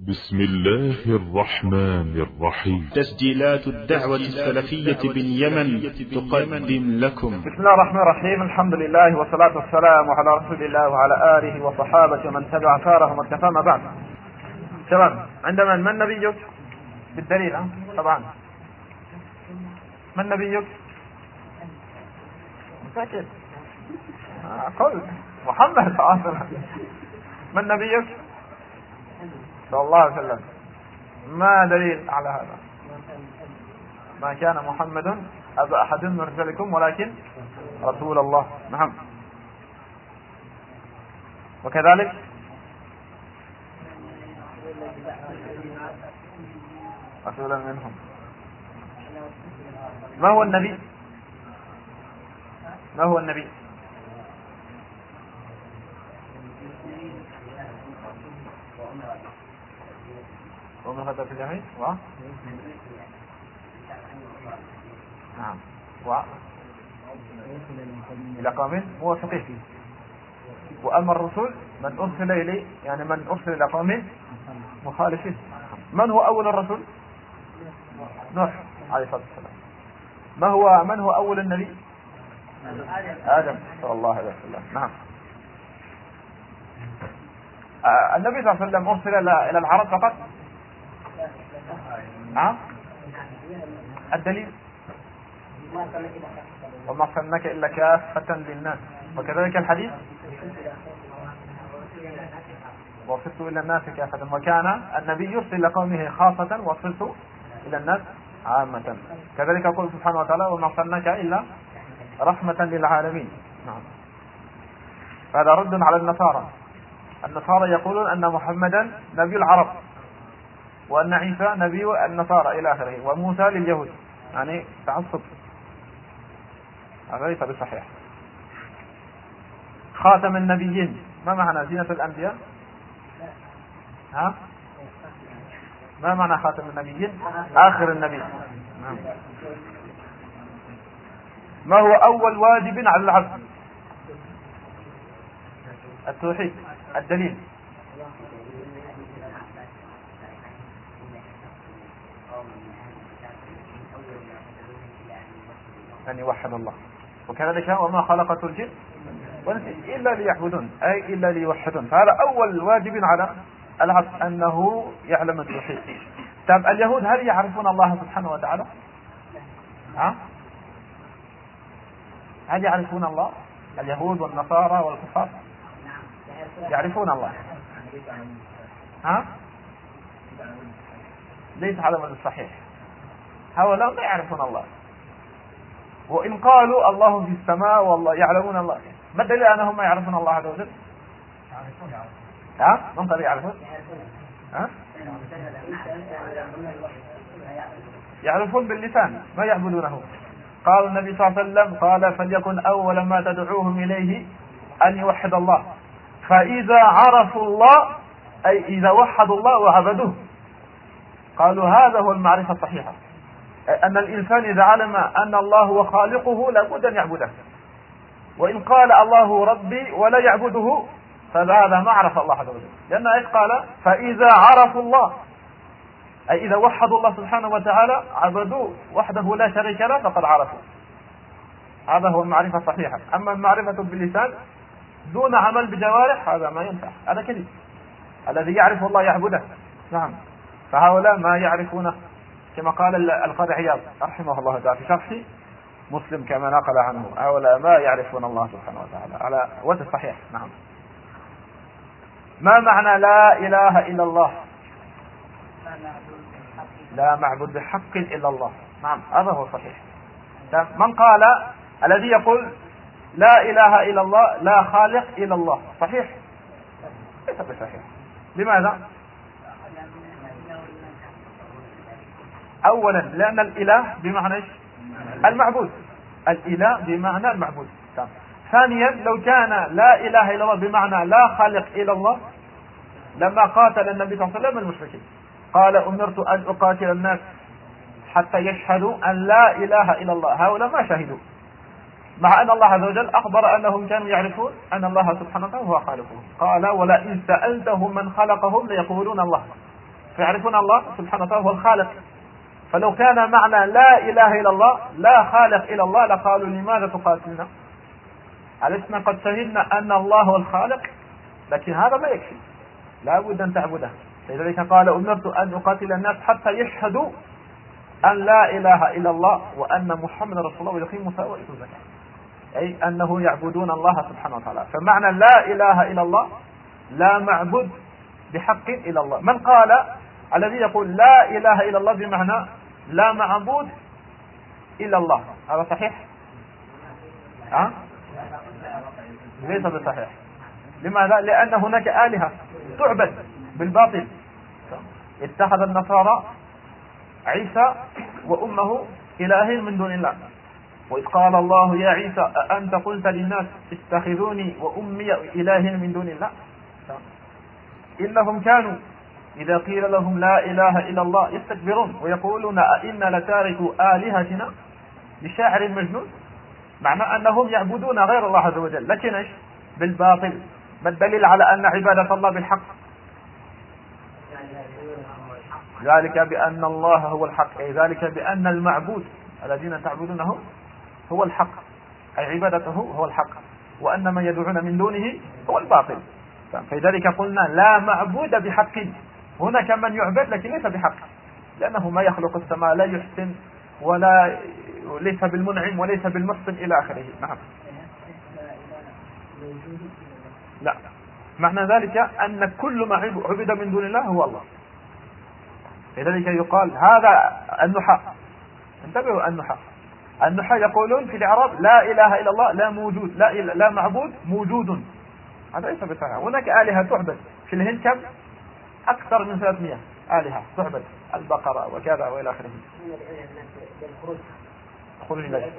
بسم الله الرحمن الرحيم. تسجيلات الدعوة السلفية باليمن تقدم لكم. بسم الله الرحمن الرحيم. الحمد لله والصلاة والسلام على رسول الله وعلى آله وصحابته ومن تبع ثارهم واكتفى. ما بعد. شباب، عندما من نبيك بالدليل طبعا من نبيك؟ متأكد؟ قل محمد صلى الله عليه وسلم. من نبيك؟ صلى الله عليه وسلم. ما دليل على هذا؟ ما كان محمد أبا أحد من رجالكم ولكن رسول الله. نعم. وكذلك رسولا منهم. ما هو النبي؟ ما هو النبي؟ ومن هذا في الجميع نعم إلى قوم موافقين. وأما الرسول من أرسل إليه، يعني من أرسل إلى قوم مخالفين. من هو أول الرسول؟ نوح عليه الصلاة والسلام. من هو أول النبي؟ آدم صلى الله عليه وسلم. نعم. النبي صلى الله عليه وسلم أرسل إلى العرب فقط. الدليل وما أرسلناك إلا كافة للناس. وكذلك الحديث وارسلت إلى الناس كافة. وكان النبي يرسل إلى قومه خاصة وارسلت إلى الناس عامة. كذلك يقول سبحانه وتعالى وما أرسلناك إلا رحمة للعالمين. نعم. هذا رد على النصارى. النصارى يقولون أن محمدا نبي العرب وأن عيسى نبي النصارى إلى آخره، وموسى لليهود، يعني تعصب. هذا ليس بصحيح. خاتم النبيين، ما معنى زينة الأنبياء؟ ما معنى خاتم النبيين؟ آخر النبي. ما هو أول واجب على العبد؟ التوحيد. الدليل؟ أن يوحد الله. وكذلك وما خلقت الجن والإنس إلا ليعبدون، أي إلا ليوحدون. فهذا أول واجب على العبد أنه يعلم التوحيد. طيب اليهود هل يعرفون الله سبحانه وتعالى؟ هل يعرفون الله؟ اليهود والنصارى والكفار يعرفون الله. ليس هذا من الصحيح. هؤلاء لا يعرفون الله. وإن قالوا الله في السماء والله يعلمون الله، ما الدليل أنهم ما يعرفون الله عز وجل؟ من قال يعرفون؟ يعرفون باللسان، ما يعبدونه. قال النبي صلى الله عليه وسلم قال فليكن أول ما تدعوهم إليه أن يوحد الله، فإذا عرفوا الله أي إذا وحدوا الله وعبدوه. قالوا هذا هو المعرفة الصحيحة، أن الإنسان إذا علم أن الله هو خالقه لابد أن يعبده. وإن قال الله ربي ولا يعبده فهذا ما عرف الله عز وجل، لأن إيش قال فإذا عرفوا الله أي إذا وحدوا الله سبحانه وتعالى عبدوه وحده لا شريك له فقد عرفوا. هذا هو المعرفة الصحيحة. أما المعرفة باللسان دون عمل بجوارح هذا ما ينفع، هذا كذب. الذي يعرف الله يعبده. نعم. فهؤلاء ما يعرفونه، كما قال القاضي عياض رحمه الله تعالى في شرح مسلم كما نقل عنه، هؤلاء ما يعرفون الله سبحانه وتعالى على وجه الصحيح. نعم. ما معنى لا إله إلا الله؟ لا معبود بحق إلا الله. نعم، هذا هو الصحيح. من قال الذي يقول لا إله إلا الله لا خالق إلا الله صحيح؟ ليس بصحيح. لماذا؟ أولا لأن الإله بمعنى المعبود، الإله بمعنى المعبود. ثانيا لو كان لا إله إلا الله بمعنى لا خالق إلا الله لما قاتل النبي صلى الله عليه وسلم المشركين. قال أمرت أن أقاتل الناس حتى يشهدوا أن لا إله إلا الله. هؤلاء ما شهدوا، مع أن الله عز وجل أخبر أنهم كانوا يعرفون أن الله سبحانه وتعالى هو خالقهم. قال ولئن سألتهم من خلقهم ليقولون الله. فيعرفون الله سبحانه وتعالى هو الخالق. فلو كان معنى لا إله إلا الله لا خالق إلا الله لقالوا لماذا تقاتلنا؟ ألسنا قد شهدنا أن الله هو الخالق؟ لكن هذا ما يكفي، لا بد أن تعبده. لذلك قال أمرت أن أقاتل الناس حتى يشهدوا أن لا إله إلا الله وأن محمد رسول الله ويقيموا الصلاة ويؤتوا الزكاة، أي أنه يعبدون الله سبحانه وتعالى. فمعنى لا إله إلا الله لا معبود بحق إلا الله. من قال الذي يقول لا إله إلا الله بمعنى لا معبود إلا الله، هذا صحيح؟ ليس بصحيح. لماذا؟ لأن هناك آلهة تعبد بالباطل. اتخذ النصارى عيسى وأمه إلهين من دون الله، وإذ قال الله يا عيسى أأنت قلت للناس اتخذوني وأمي إلهين من دون الله. إنهم كانوا إذا قيل لهم لا إله إلا الله يستكبرون ويقولون أئنا لتاركوا آلهتنا لشاعر مجنون. معنى أنهم يعبدون غير الله عز وجل، لكن إيش؟ بالباطل. ما الدليل على أن عبادة الله بالحق؟ ذلك بأن الله هو الحق، أي ذلك بأن المعبود الذين تعبدونه هو الحق، أي عبادته هو الحق، وأن ما يدعون من دونه هو الباطل. فلذلك قلنا لا معبود بحق. هناك من يعبد لكن ليس بحق، لأنه ما يخلق السماء، لا يحسن ولا ليس بالمنعم وليس بالمحسن إلى آخره. نعم. لا، معنى ذلك أن كل ما عبد من دون الله هو الله. لذلك يقال هذا النحاة، انتبهوا، النحاة يقولون في الإعراب لا إله إلا الله لا موجود، لا معبود موجود. هذا ليس بصحيح. هناك آلهة تعبد في الهند كم؟ أكثر من 300 آلهة تعبد، البقرة وكذا وإلى آخره. خروج إليه.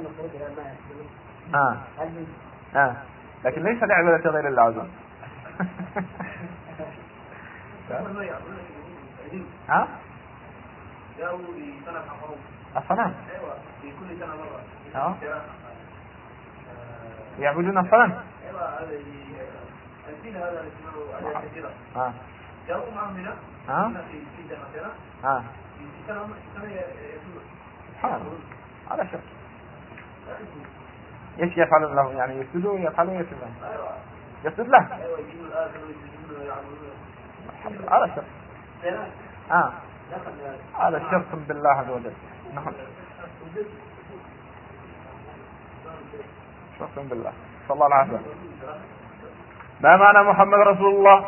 لكن ليس لعبادة غير الله عز وجل. الصنم. في كل سنة مرة. يعبدون الصنم. هذا على كثيرة. جاءوا معهم هنا في سنة في سنة يسود. هذا شرك. ايش يفعلون له؟ يعني يسجدوا يفعلون يسجدون. يسجد له. يجيبوا الآخر ويسجدون ويعبدون. هذا شرك. هذا شرك بالله عز وجل. نعم. شرك بالله. صلى الله عليه وسلم. ما معنى محمد رسول الله؟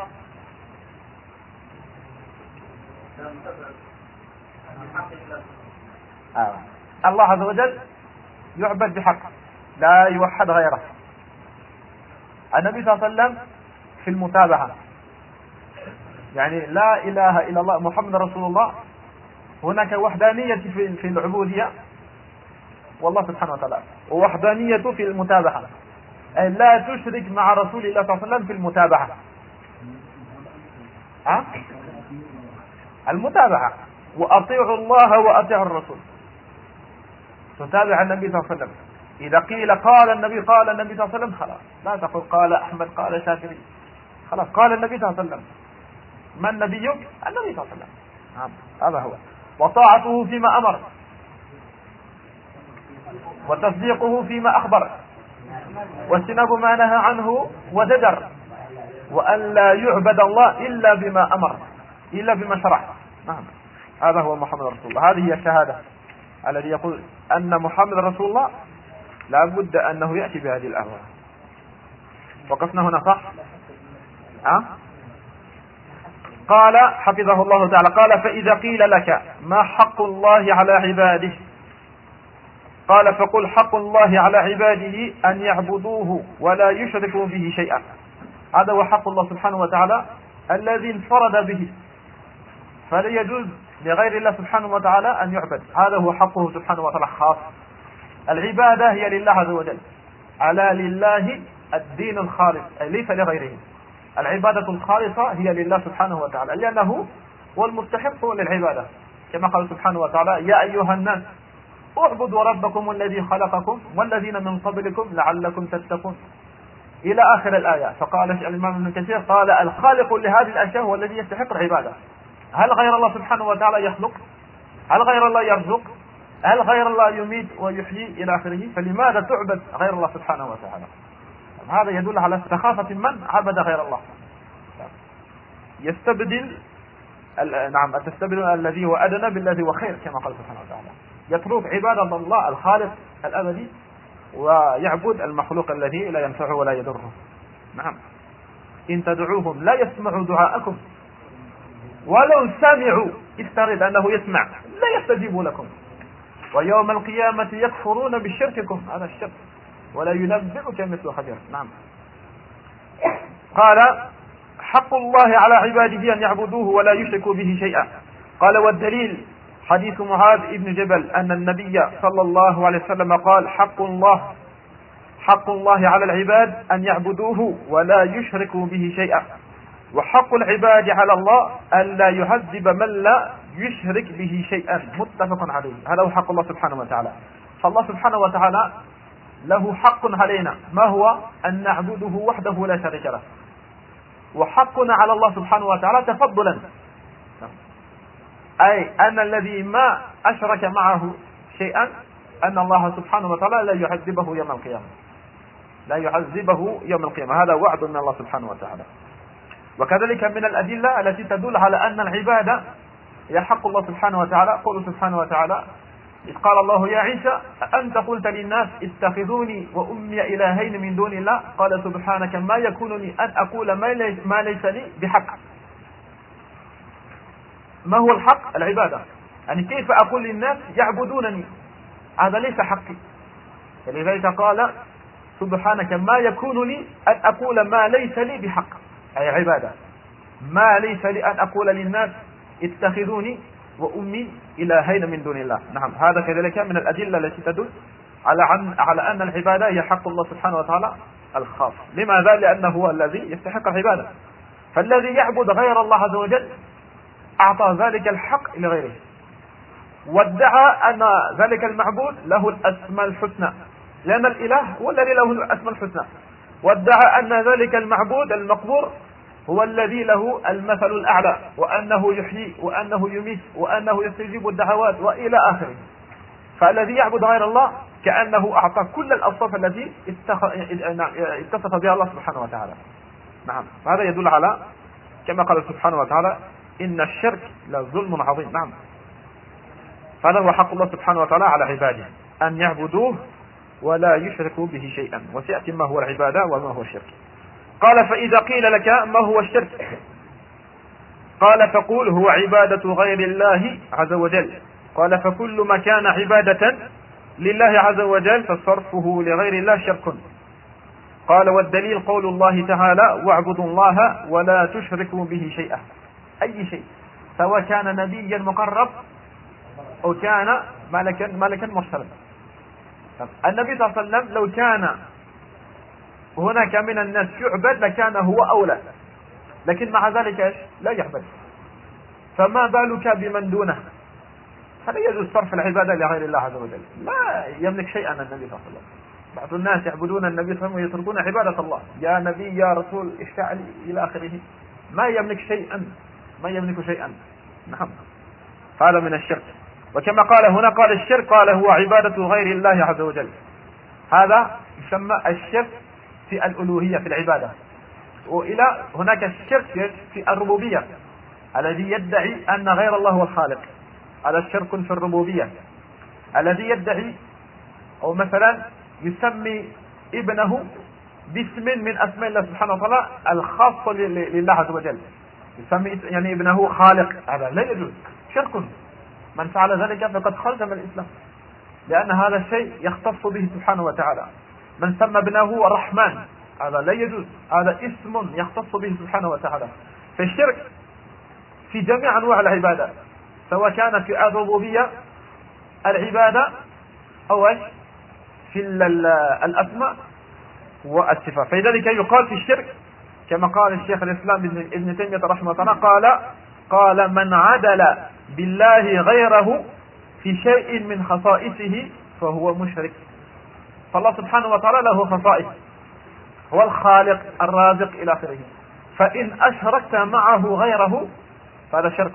الله عز وجل يعبد بحق، لا يوحد غيره. النبي صلى الله عليه وسلم في المتابعة، يعني لا إله إلا الله محمد رسول الله. هناك وحدانية في العبودية والله سبحانه وتعالى، ووحدانية في المتابعة، أي لا تشرك مع رسول الله صلى الله عليه وسلم في المتابعة. المتابعة، وأطيعوا الله وأطيعوا الرسول. تتابع النبي صلى الله عليه وسلم. إذا قيل قال النبي صلى الله عليه وسلم خلاص، لا تقول قال أحمد قال شافعي، خلاص قال النبي صلى الله عليه وسلم. من نبيك؟ النبي صلى الله عليه وسلم. هذا هو. وطاعته فيما أمر، وتصديقه فيما أخبر، واجتناب ما نهى عنه وزجر، وأن لا يعبد الله إلا بما أمر، إلا بما شرع. هذا هو محمد رسول الله. هذه هي الشهادة الذي يقول أن محمد رسول الله لا بد أنه يأتي بهذه الأهوال. وقفنا هنا صح؟ قال حفظه الله تعالى، قال فإذا قيل لك ما حق الله على عباده، قال فقل حق الله على عباده أن يعبدوه ولا يشركوا به شيئا. هذا هو حق الله سبحانه وتعالى الذي انفرد به، فلا يجوز لغير الله سبحانه وتعالى أن يعبد. هذا هو حقه سبحانه وتعالى خاص. العبادة هي لله عز وجل، ألا لله الدين الخالص، أي ليس لغيره. العبادة الخالصة هي لله سبحانه وتعالى، لأنه هو المستحق للعبادة، كما قال سبحانه وتعالى يا أيها الناس اعبدوا ربكم الذي خلقكم والذين من قبلكم لعلكم تتقون إلى آخر الآية. فقال الإمام ابن كثير قال الخالق لهذه الأشياء هو الذي يستحق العبادة، هل غير الله سبحانه وتعالى يخلق؟ هل غير الله يرزق؟ هل غير الله يميت ويحيي إلى آخره؟ فلماذا تعبد غير الله سبحانه وتعالى؟ هذا يدل على سخافة من عبد غير الله. يستبدل تستبدل الذي هو أدنى بالذي هو خير كما قال سبحانه وتعالى. يترك عبادة الله الخالق الأبدي ويعبد المخلوق الذي لا ينفعه ولا يضره. نعم. إن تدعوهم لا يسمعوا دعاءكم ولو سمعوا، افترض أنه يسمع، لا يستجيبوا لكم، ويوم القيامة يكفرون بشرككم، هذا الشرك، ولا ينبئك مثل خبير. نعم. قال حق الله على عباده أن يعبدوه ولا يشركوا به شيئا. قال والدليل حديث معاذ بن جبل أن النبي صلى الله عليه وسلم قال حق الله على العباد أن يعبدوه ولا يشركوا به شيئا، وحق العباد على الله ألا يعذب من لا يشرك به شيئا، متفق عليه. هذا هو حق الله سبحانه وتعالى. فالله سبحانه وتعالى له حق علينا، ما هو؟ أن نعبده وحده لا شريك له. وحقنا على الله سبحانه وتعالى تفضلا، أي أن الذي ما أشرك معه شيئا أن الله سبحانه وتعالى لا يعذبه يوم القيامة، لا يعذبه يوم القيامة. هذا وعد من الله سبحانه وتعالى. وكذلك من الأدلة التي تدل على أن العبادة هي حق الله سبحانه وتعالى قول سبحانه وتعالى إذ قال الله يا عيسى أنت قلت للناس اتخذوني وأمي إلهين من دون الله قال سبحانك ما يكون لي أن أقول ما ليس لي بحق. ما هو الحق؟ العبادة. يعني كيف أقول للناس يعبدونني؟ هذا ليس حقي. فلذلك قال سبحانك ما يكون لي أن أقول ما ليس لي بحق، أي عبادة. ما ليس لي أن أقول للناس اتخذوني وأمي إلهين من دون الله. نعم. هذا كذلك من الأدلة التي تدل على أن العبادة هي حق الله سبحانه وتعالى الخاص. لماذا؟ لأنه هو الذي يستحق العبادة. فالذي يعبد غير الله عز وجل أعطى ذلك الحق لغيره، وادعى أن ذلك المعبود له الأسماء الحسنى، لأن الإله هو الذي له الأسماء الحسنى، وادعى أن ذلك المعبود المقبور هو الذي له المثل الأعلى، وأنه يحيي وأنه يميت وأنه يستجيب الدعوات وإلى آخره. فالذي يعبد غير الله كأنه أعطى كل الأوصاف التي اتصف بها الله سبحانه وتعالى. نعم. هذا يدل على كما قال سبحانه وتعالى إن الشرك لظلم عظيم. نعم. هذا هو حق الله سبحانه وتعالى على عباده أن يعبدوه ولا يشركوا به شيئا، وسيأتي ما هو العبادة وما هو الشرك. قال فإذا قيل لك ما هو الشرك قال فقول هو عبادة غير الله عز وجل. قال فكل ما كان عبادة لله عز وجل فصرفه لغير الله شرك. قال والدليل قول الله تعالى واعبدوا الله ولا تشركوا به شيئا، أي شيء، سواء كان نبيا مقرب أو كان ملكا مرسلا. النبي صلى الله عليه وسلم لو كان هناك من الناس يعبد لكان هو أولى، لكن مع ذلك لا يعبد، فما بالك بمن دونه؟ هذا يجوز صرف العبادة لغير الله عز وجل. لا يملك شيئا النبي صلى الله عليه وسلم. بعض الناس يعبدون النبي صلى الله عليه وسلم ويتركون عبادة الله، يا نبي يا رسول اشفع لي إلى آخره. ما يملك شيئا، ما يملك شيئا. نعم. هذا من الشرك. وكما قال هنا قال الشرك قال هو عبادة غير الله عز وجل. هذا يسمى الشرك في الألوهية في العبادة. وإلى هناك الشرك في الربوبية الذي يدعي أن غير الله هو الخالق، هذا الشرك في الربوبية. الذي يدعي أو مثلا يسمي ابنه باسم من أسماء الله سبحانه وتعالى الخاصة لله عز وجل، يسمي يعني ابنه خالق، هذا لا يجوز، شرك. من فعل ذلك فقد خرج من الإسلام، لأن هذا الشيء يختص به سبحانه وتعالى. من سمى ابنه الرحمن هذا لا يجوز، هذا اسم يختص به سبحانه وتعالى. فالشرك في جميع أنواع العبادة، سواء كان في الربوبية العبادة أو في الأسماء والصفات. فلذلك يقال في الشرك كما قال الشيخ الإسلام ابن تيمية رحمه الله قال من عدل بالله غيره في شيء من خصائصه فهو مشرك. فالله سبحانه وتعالى له خصائص، هو الخالق الرازق إلى آخره. فإن أشركت معه غيره فهذا شرك.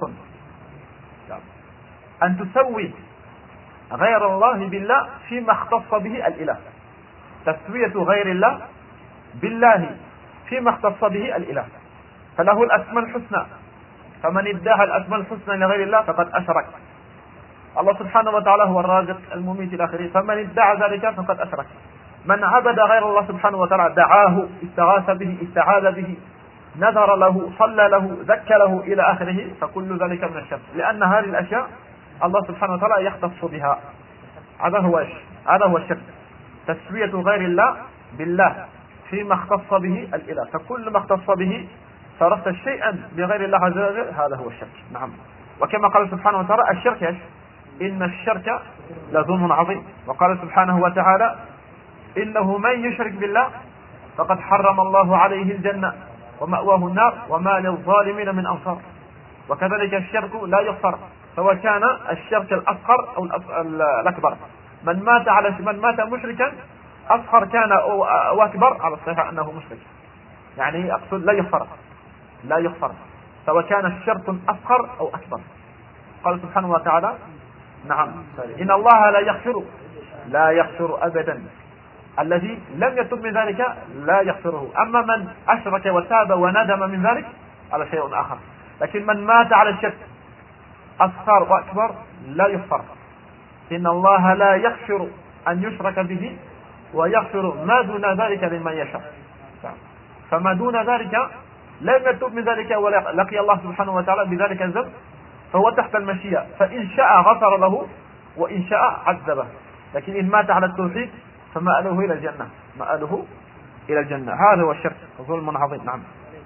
أن تسوي غير الله بالله فيما اختص به الإله، تسوية غير الله بالله فيما اختص به الإله، فله الأسماء الحسنى، فمن ادعى الأسماء الحسنى لغير الله فقد أشرك. الله سبحانه وتعالى هو الرازق المميت إلى آخره، فمن ادعى ذلك فقد أشرك. من عبد غير الله سبحانه وتعالى، دعاه، استغاث به، استعاذ به، نذر له، صلى له، زكى له إلى آخره، فكل ذلك من الشرك، لأن هذه الأشياء الله سبحانه وتعالى يختص بها. هذا هو الشرك، تسوية غير الله بالله فيما اختص به الإله، فكل ما اختص به صرفت شيئا بغير الله عز وجل هذا هو الشرك. نعم. وكما قال سبحانه وتعالى الشرك إن الشرك لظلم عظيم. وقال سبحانه وتعالى إنه من يشرك بالله فقد حرم الله عليه الجنة ومأواه النار وما للظالمين من أنصار. وكذلك الشرك لا يغفر سواء كان الشرك الأصغر أو الأكبر. من مات مشركا أصغر كان أو أكبر على الصحيح أنه مشرك، يعني أقصد لا يغفر سواء كان الشرك أصغر أو أكبر. قال سبحانه وتعالى نعم إن الله لا يغفر أبدا، الذي لم يتب من ذلك لا يغفره. أما من أشرك وتاب وندم من ذلك على شيء آخر، لكن من مات على الشرك أصغر وأكبر لا يغفر. إن الله لا يغفر أن يشرك به ويغفر ما دون ذلك لمن يشاء. فما دون ذلك لم يتب من ذلك ولقي الله سبحانه وتعالى بذلك الذنب فهو تحت المشيئة، فإن شاء غفر له وإن شاء عذبه. لكن إن مات على التوحيد فمآله إلى الجنة. هذا هو الشرك، ظلم عظيم. نعم.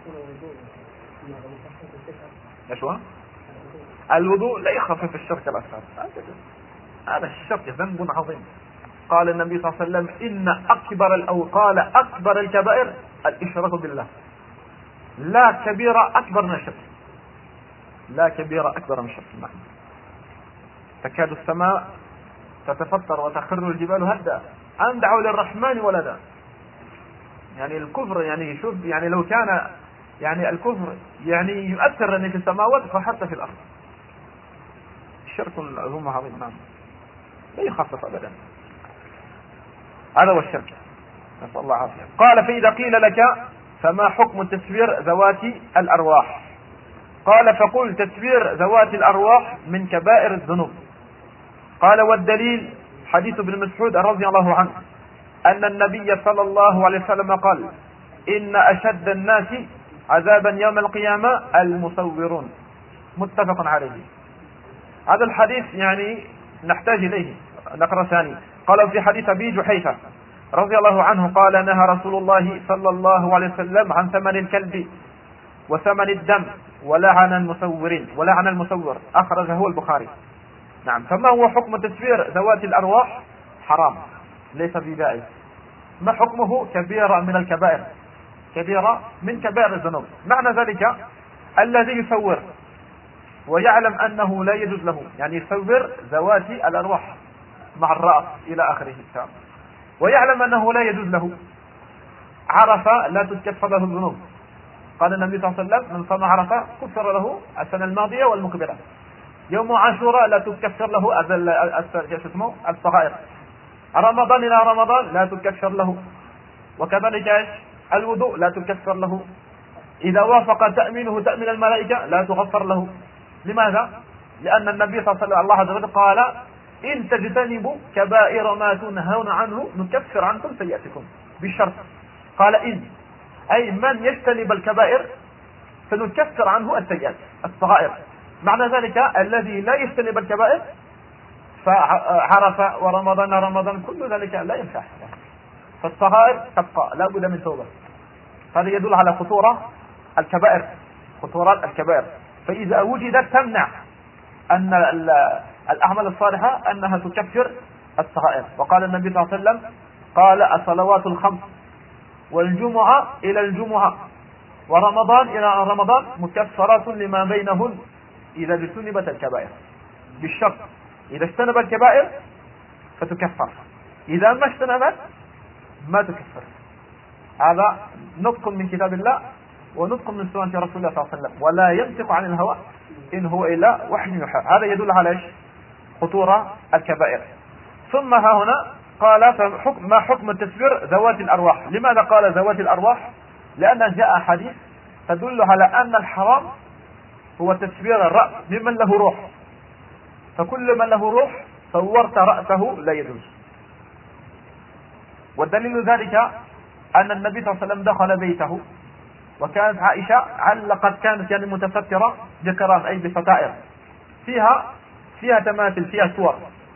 الوضوء لا يخفف الشرك الأصغر، هذا الشرك ذنب عظيم. قال النبي صلى الله عليه وسلم إن أكبر الكبائر الإشراك بالله، لا كبيرة أكبر من الشرك، نعم. تكاد السماء تتفطر وتخر الجبال هدا أن دعوا للرحمن ولدا. يعني الكفر، يعني شوف، يعني لو كان يعني الكفر يعني يؤثر في السماوات فحتى في الأرض. الشرك العظيم عظيم. نعم. لا يخفف أبدا. هذا هو الشرك، نسأل الله العافية. قال فإذا قيل لك فما حكم تسوير ذوات الأرواح؟ قال فقل تسوير ذوات الأرواح من كبائر الذنوب. قال والدليل حديث ابن مسعود رضي الله عنه أن النبي صلى الله عليه وسلم قال إن أشد الناس عذابا يوم القيامة المصورون، متفق عليه. هذا الحديث يعني نحتاج إليه، نقرأ ثاني. قال في حديث أبي جحيفة رضي الله عنه قال نهى رسول الله صلى الله عليه وسلم عن ثمن الكلب وثمن الدم ولعن المصور، أخرجه البخاري. نعم. فما هو حكم تسوير ذوات الأرواح؟ حرام، ليس بجائز. ما حكمه؟ كبيرة من الكبائر، كبيرة من كبائر الذنوب. معنى ذلك الذي يصور ويعلم أنه لا يجوز له، يعني يصور ذوات الأرواح مع الرأس إلى آخره، ويعلم أنه لا يجوز له، عرف لا تكفر له الذنوب. قال النبي صلى الله عليه وسلم من صام عرفة كفر له السنة الماضية والمقبلة. يوم عاشوراء لا تكفر له الصغائر. رمضان إلى رمضان لا تكفر له. وكذلك الوضوء لا تكفر له. إذا وافق تأمينه تأمين الملائكة لا تغفر له. لماذا؟ لأن النبي صلى الله عليه وسلم الله عز وجل قال إن تجتنبوا كبائر ما تنهون عنه نكفر عنكم سيئاتكم، بالشرط. قال إن، أي من يجتنب الكبائر فنكفر عنه السيئات الصغائر. معنى ذلك الذي لا يجتنب الكبائر فعرف ورمضان كل ذلك لا ينفع، فالصغائر تبقى لا بد من توبة. هذا يدل على خطورات الكبائر. فإذا وجدت تمنع أن الأعمال الصالحة أنها تكفر الصغائر. وقال النبي صلى الله عليه وسلم قال الصلوات الخمس والجمعة إلى الجمعة ورمضان إلى رمضان مكفرات لما بينهن إذا اجتنبت الكبائر، بالشرط إذا اجتنب الكبائر فتكفر، إذا ما اجتنبت ما تكفر. هذا نطق من كتاب الله ونطق من سنة رسول الله صلى الله عليه وسلم، ولا ينطق عن الهوى إن هو إلا وحي يوحى. هذا يدل على إيش؟ خطورة الكبائر. ثم ها هنا قال ما حكم التصوير ذوات الأرواح. لماذا قال ذوات الأرواح؟ لأن جاء حديث تدل على أن الحرام هو تصوير الرأس ممن له روح، فكل من له روح صورت رأسه لا يجوز. والدليل ذلك أن النبي صلى الله عليه وسلم دخل بيته وكانت عائشة كانت يعني متسترة بقران أي بستائر فيها تماثيل فيها صور،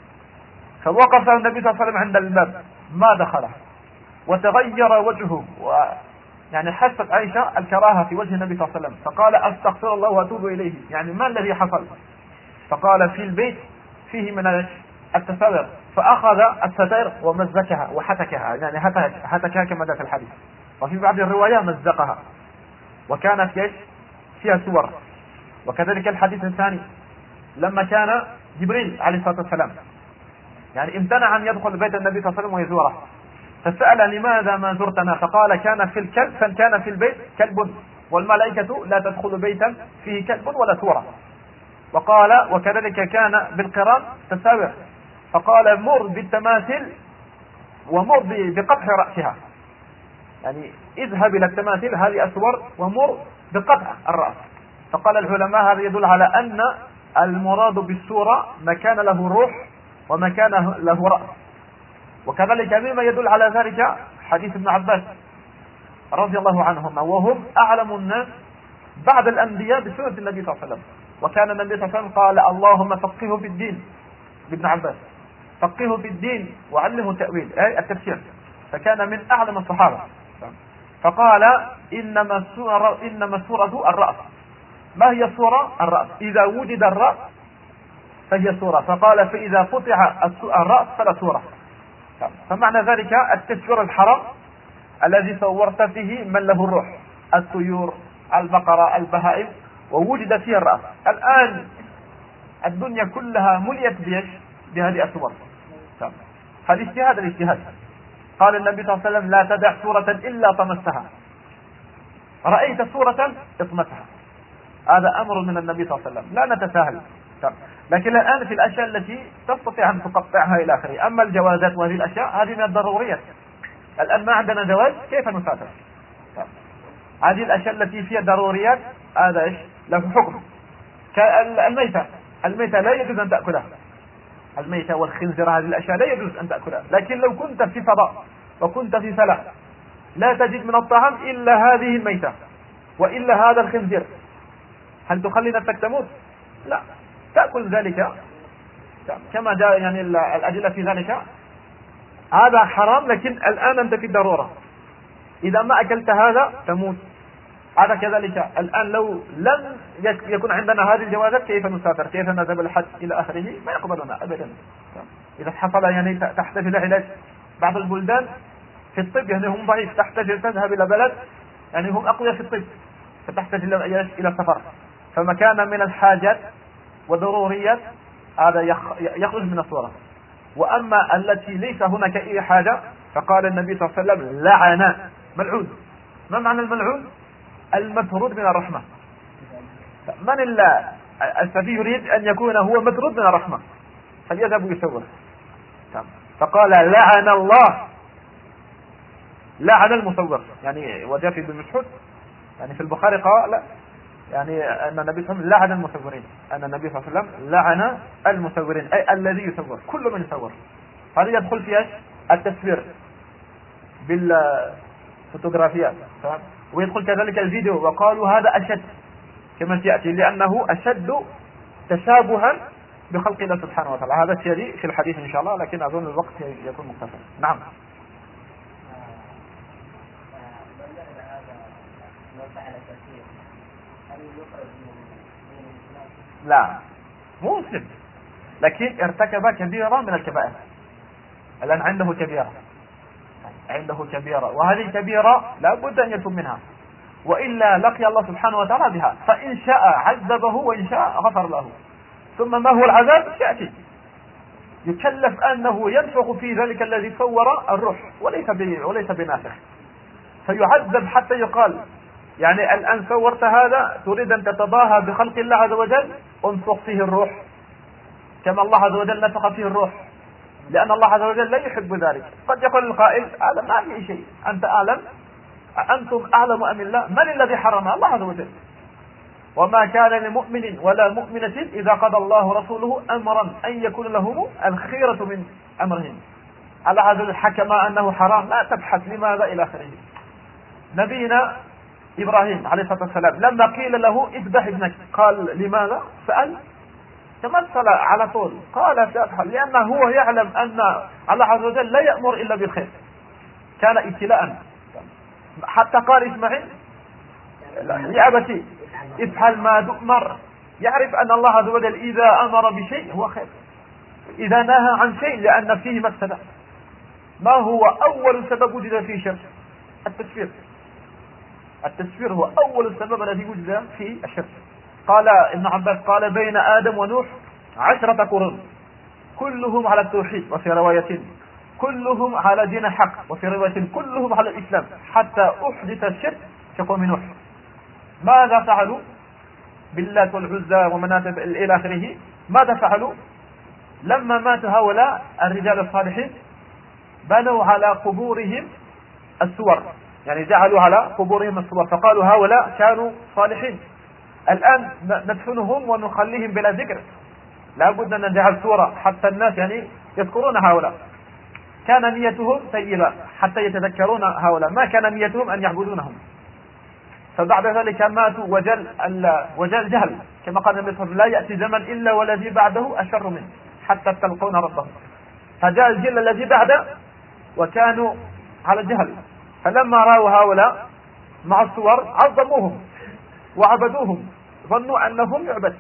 فوقف النبي صلى الله عليه وسلم عند الباب ما دخله وتغير وجهه يعني حست عائشة الكراهة في وجه النبي صلى الله عليه وسلم، فقال أستغفر الله وأتوب إليه. يعني ما الذي حصل؟ فقال في البيت فيه من التساؤر، فأخذ الستائر ومزكها وحتكها، يعني هتكها كما جاء في الحديث، وفي بعض الرواية مزقها وكانت فيها صور. وكذلك الحديث الثاني لما كان جبريل عليه الصلاة والسلام يعني امتنع أن يدخل بيت النبي صلى الله عليه وسلم ويزوره، فسأل لماذا ما زرتنا؟ فقال كان في البيت كلب والملائكة لا تدخل بيتا فيه كلب ولا صورة. وقال وكذلك كان بالقران تساور، فقال مر بالتماثيل ومر بقطع رأسها، يعني اذهب إلى التماثيل هذه الصور ومر بقطع الرأس. فقال العلماء هذا يدل على أن المراد بالصورة ما كان له روح وما كان له رأس. وكذلك مما يدل على ذلك حديث ابن عباس رضي الله عنهما، وهم أعلم الناس بعد الأنبياء بسنة النبي صلى الله عليه وسلم. وكان النبي صلى الله عليه وسلم قال اللهم فقهه في الدين، لابن عباس فقهه في الدين وعلمه التأويل أي التفسير، فكان من أعلم الصحابة. فقال إنما الصورة الرأس. ما هي الصورة؟ الرأس. إذا وجد الرأس فهي صورة، فقال فإذا قطع الرأس فلا صورة. فمعنى ذلك التصوير الحرام الذي صورت فيه من له الروح، الطيور، البقرة، البهائم، ووجد فيها الرأس. الآن الدنيا كلها مليت بهذه الصور. فالاجتهاد الاجتهاد. قال النبي صلى الله عليه وسلم لا تدع صورة إلا طمستها، رأيت صورة اطمسها. هذا أمر من النبي صلى الله عليه وسلم، لا نتساهل. لكن الآن في الأشياء التي تستطيع أن تقطعها إلى آخره. أما الجوازات وهذه الأشياء هذه من الضروريات. الآن ما عندنا جواز كيف نسافر؟ هذه الأشياء التي فيها ضروريات هذا إيش له حكم. الميتة لا يجوز أن تأكلها، الميتة والخنزير هذه الأشياء لا يجوز أن تأكلها. لكن لو كنت في فضاء وكنت في فلاح لا تجد من الطعام إلا هذه الميتة وإلا هذا الخنزير، هل تخلي نفسك تموت؟ لا، تأكل ذلك كما جاء يعني الأدلة في ذلك. هذا حرام، لكن الآن أنت في الضرورة، إذا ما أكلت هذا تموت. هذا كذلك الآن لو لم يكن عندنا هذه الجوازات كيف نسافر؟ كيف نذهب الحج إلى آخره؟ ما يقبلنا أبدا. إذا حصل يعني تحتاج إلى علاج، بعض البلدان في الطب يعني هم ضعيف، تحتاج تذهب إلى بلد يعني هم أقوياء في الطب، فتحتاج إلى السفر. فما كان من الحاجات وضروريات هذا يخرج من الصورة. وأما التي ليس هناك أي حاجة فقال النبي صلى الله عليه وسلم لعن ملعون. ما معنى الملعون؟ المطرود من الرحمة. من الذي يريد أن يكون هو مطرود من الرحمة فليذهب يسوره. فقال لعن الله، لعن المصور. يعني وجاء في ابن مسعود يعني في البخاري قال يعني أن النبي صلى الله عليه وسلم لعن المصورين، أن النبي صلى الله عليه وسلم لعن المصورين أي الذي يصور، كل من يصور. هذا يدخل في التصوير بالفوتوغرافيات، ويدخل كذلك الفيديو. وقالوا هذا أشد كما سيأتي لأنه أشد تشابها بخلق الله سبحانه وتعالى. هذا سيأتي في الحديث إن شاء الله، لكن أظن الوقت يكون مختصر. نعم. لا مو مسلم، لكن ارتكب كبيرة من الكبائر. الآن عنده كبيرة، وهذه الكبيرة لا بد أن يتوب منها، وإلا لقي الله سبحانه وتعالى بها. فإن شاء عذبه وإن شاء غفر له. ثم ما هو العذاب؟ يأتي يكلف أنه ينفخ في ذلك الذي صور الروح وليس بنافخ، فيعذب حتى يقال يعني الآن صورت هذا تريد أن تتباهى بخلق الله عز وجل، انفخ فيه الروح كما الله عز وجل نفخ فيه الروح، لأن الله عز وجل لا يحب ذلك. قد يقول القائل هذا ما فيه شيء، أنت أعلم، أنتم أعلم أم الله؟ من الذي حرمها؟ الله عز وجل. وما كان لمؤمن ولا مؤمنة إذا قضى الله ورسوله أمرا أن يكون لهم الخيرة من أمرهم. الله عز وجل حكم أنه حرام، لا تبحث لماذا إلى آخره. نبينا إبراهيم عليه الصلاة والسلام لما قيل له اذبح ابنك قال لماذا؟ سأل تمثل على طول، قال سأفعل، لأنه هو يعلم أن الله عز وجل لا يأمر إلا بالخير، كان ابتلاء. حتى قال إسماعيل يا أبتي افعل ما تؤمر، يعرف أن الله عز وجل إذا أمر بشيء هو خير، إذا نهى عن شيء لأن فيه مفسدة. ما هو أول سبب وجد فيه شرك؟ التكفير. التكفير هو أول السبب الذي وجد فيه الشرك. قال ابن عباس قال بين آدم ونوح 10 قرون كلهم على التوحيد، وفي رواية كلهم على دين حق، وفي رواية كلهم على الإسلام، حتى أحدث الشرك كقوم نوح. ماذا فعلوا باللات والعزى ومناة إلى آخره؟ ماذا فعلوا لما مات هؤلاء الرجال الصالحين؟ بنوا على قبورهم السور، يعني جعلوا على قبورهم السور، فقالوا هؤلاء كانوا صالحين، الآن ندفنهم ونخليهم بلا ذكر، لا بد أن نجعل سورة حتى الناس يعني يذكرون هؤلاء. كان نيتهم طيبة حتى يتذكرون هؤلاء، ما كان نيتهم أن يعبدونهم. فبعد ذلك ماتوا وجل جهل، كما قال النبي صلى الله عليه وسلم لا يأتي زمن إلا والذي بعده أشر منه حتى تلقون ربهم. فجاء الجيل الذي بعده وكانوا على الجهل، فلما رأوا هؤلاء مع الصور عظموهم وعبدوهم، ظنوا أنهم يعبد،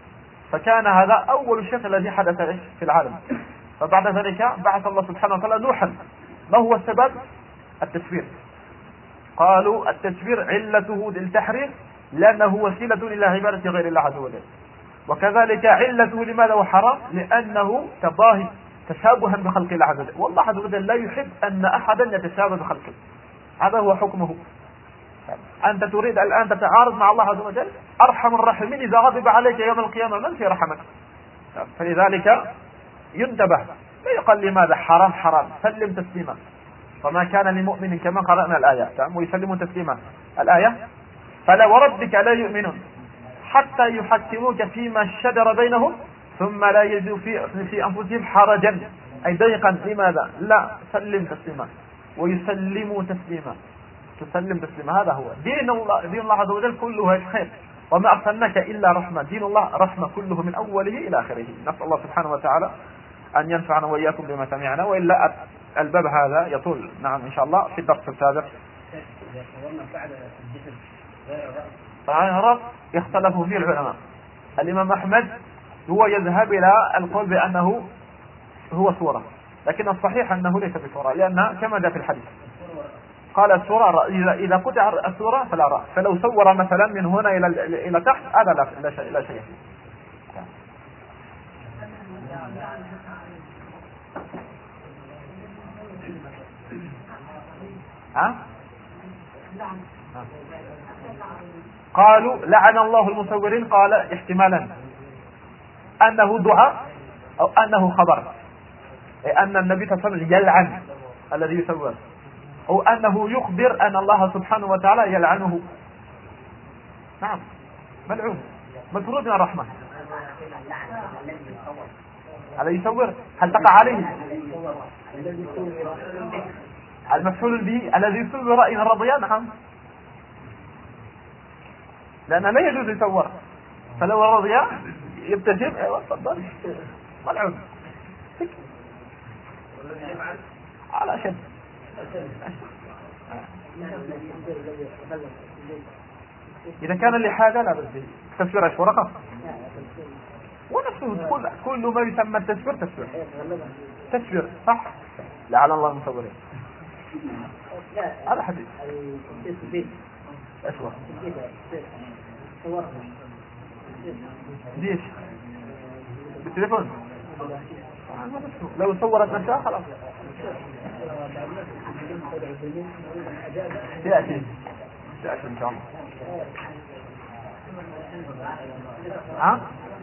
فكان هذا أول الشرك الذي حدث في العالم. فبعد ذلك بعث الله سبحانه وتعالى نوحا. ما هو السبب؟ التكفير. قالوا التكفير علته للتحريم لأنه وسيلة إلى عبادة غير الله عز وجل، وكذلك علته لماذا هو حرام؟ لأنه تباهي تشابها بخلق الله عز وجل، والله عز وجل لا يحب أن أحدا يتشابه بخلقه، هذا هو حكمه. أنت تريد الآن تتعارض مع الله عز وجل، أرحم الراحمين إذا غضب عليك يوم القيامة من في رحمك؟ فلذلك ينتبه، لا يقال لماذا حرام حرام، سلم تسليما. وما كان لمؤمن كما قرأنا الآية ويسلموا تسليما الآية فلا وربك لا يؤمنون حتى يحكموك فيما شجر بينهم ثم لا يجدوا في أنفسهم حرجا أي ضيقا. لماذا؟ لا، سلم تسليما ويسلموا تسليما، تسلم تسليما. هذا هو دين الله. دين الله عز وجل كله خير، وما أرسلناك إلا رحمة. دين الله رحمة كله من أوله إلى آخره. نسأل الله سبحانه وتعالى أن ينفعنا وإياكم بما سمعنا، وإلا الباب هذا يطول. نعم إن شاء الله في الدرس السابق. الرأس يختلف فيه العلماء. الإمام أحمد هو يذهب إلى القول بأنه هو صورة، لكن الصحيح أنه ليس بصورة، لأن كما جاء في الحديث قال الصورة إذا قطع الصورة فلا رأس، فلو صور مثلا من هنا إلى تحت هذا لا شيء. قالوا لعن الله المصورين، قال احتمالا أنه دعاء أو أنه خبر، أن النبي صلى الله عليه وسلم يلعن الذي يصور، أو أنه يخبر أن الله سبحانه وتعالى يلعنه. نعم ملعون مطرود من الرحمة. الذي يصور هل تقع عليه المفعول به الذي يصور إن رضي؟ نعم، لأن لا يجوز يصور، فلو رضي يبتسم تفضل ملعون على شد. إذا كان لحاجة لا بد تسوير أشهر رقم، ونفسه كل ما يسمى التسوير تسوير صح. لعن الله المصورين. هذا حديث أشهر ليش بالتليفون لو صورت نفسها خلاص يأتي تأتي إن شاء الله. ها؟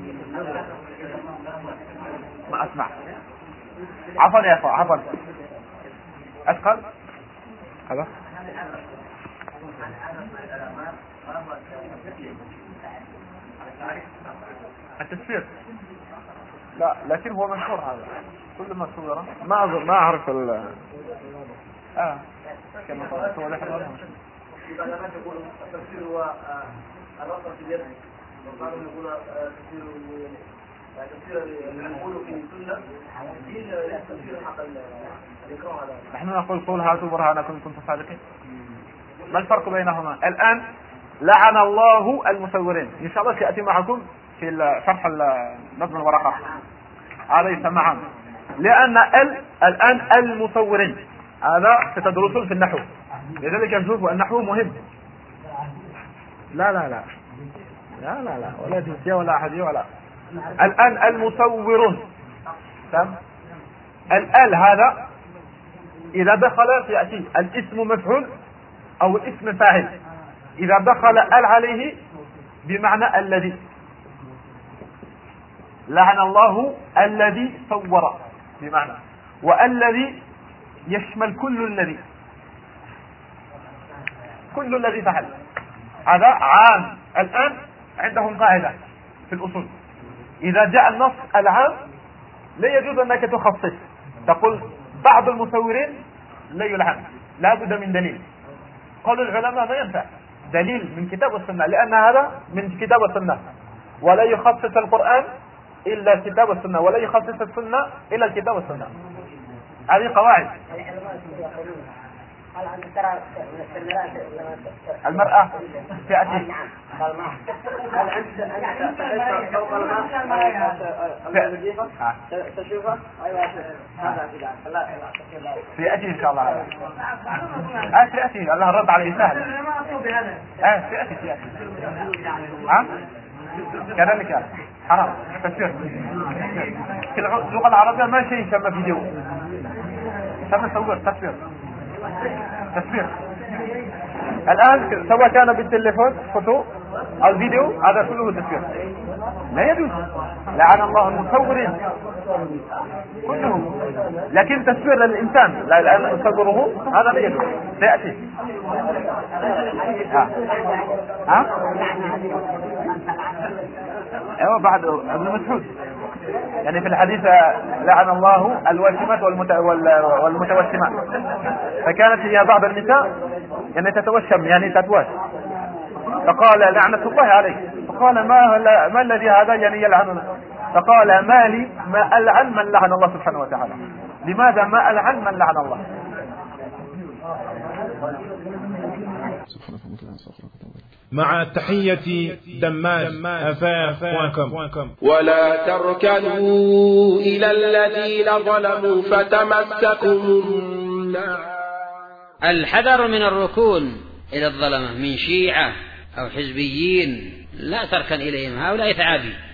ما أسمع. عفوا يا أخوة، عفوا. أثقل؟ هذا؟ التسفير. لا، لكن هو مشهور هذا. كل ما صوره ما أعرف كما قلت هو لحظة. إذا لم يقول التفسير هو الرفع في اليد، وقالوا يقول تفسير يقول في السنة دين تفسير حق الإكرام على. نحن نقول قل هاتوا برهانكم إن كنتم صادقين. ما الفرق بينهما؟ الآن لعن الله المصورين، إن شاء الله سيأتي معكم في شرح نظم الورقة، هذا يسمى لأن الآن المصورين هذا ستدرسون في النحو، لذلك نشوف النحو مهم. لا لا لا لا لا لا ولا جنسية ولا أحدية ولا. الآن المصورون الآل هذا إذا دخل يأتي الاسم مفعول أو الاسم فاعل، إذا دخل ال عليه بمعنى الذي. لعن الله الذي صور بمعنى، والذي يشمل كل الذي فعل، هذا عام. الآن عندهم قاعدة في الأصول، إذا جاء النص العام لا يجوز أنك تخصص، تقول بعض المصورين لا يلعن، لا بد من دليل. قالوا العلماء ما ينفع دليل من كتاب والسنة، لأن هذا من كتاب والسنة، ولا يخصص القرآن إلا الكتاب والسنة، ولا يخصص السنة إلا الكتاب والسنة. هذه قواعد. المرأة تأتي سيأتي إن شاء الله. سيأتي الله الرد عليه سهل. سيأتي كذلك حرام تفسير. في اللغة العربية ما شيء يسمى فيديو، يسمى صور تصوير. الآن سواء كان بالتليفون فوتو أو فيديو، هذا كله تصوير، لا يجوز. لعن الله المصورين كلهم، لكن تصوير للإنسان لا يصوره هذا لا يجوز. سيأتي ايوه بعد ابن مسعود يعني في الحديث لعن الله الواشمات والمتوشمات، فكانت هي بعض النساء يعني تتوشم يعني تتواش، فقال لعنة الله عليه، فقال ما الذي هذا يعني يلعننا؟ فقال ما لي ما ألعن من لعن الله سبحانه وتعالى. لماذا ما ألعن من لعن الله؟ مع تحية دماج أفاف.com. ولا تركنوا إلى الذين ظلموا فتمسكوا النار. الحذر من الركون إلى الظلمة من شيعة أو حزبيين، لا تركن إليهم، هؤلاء ثعابين.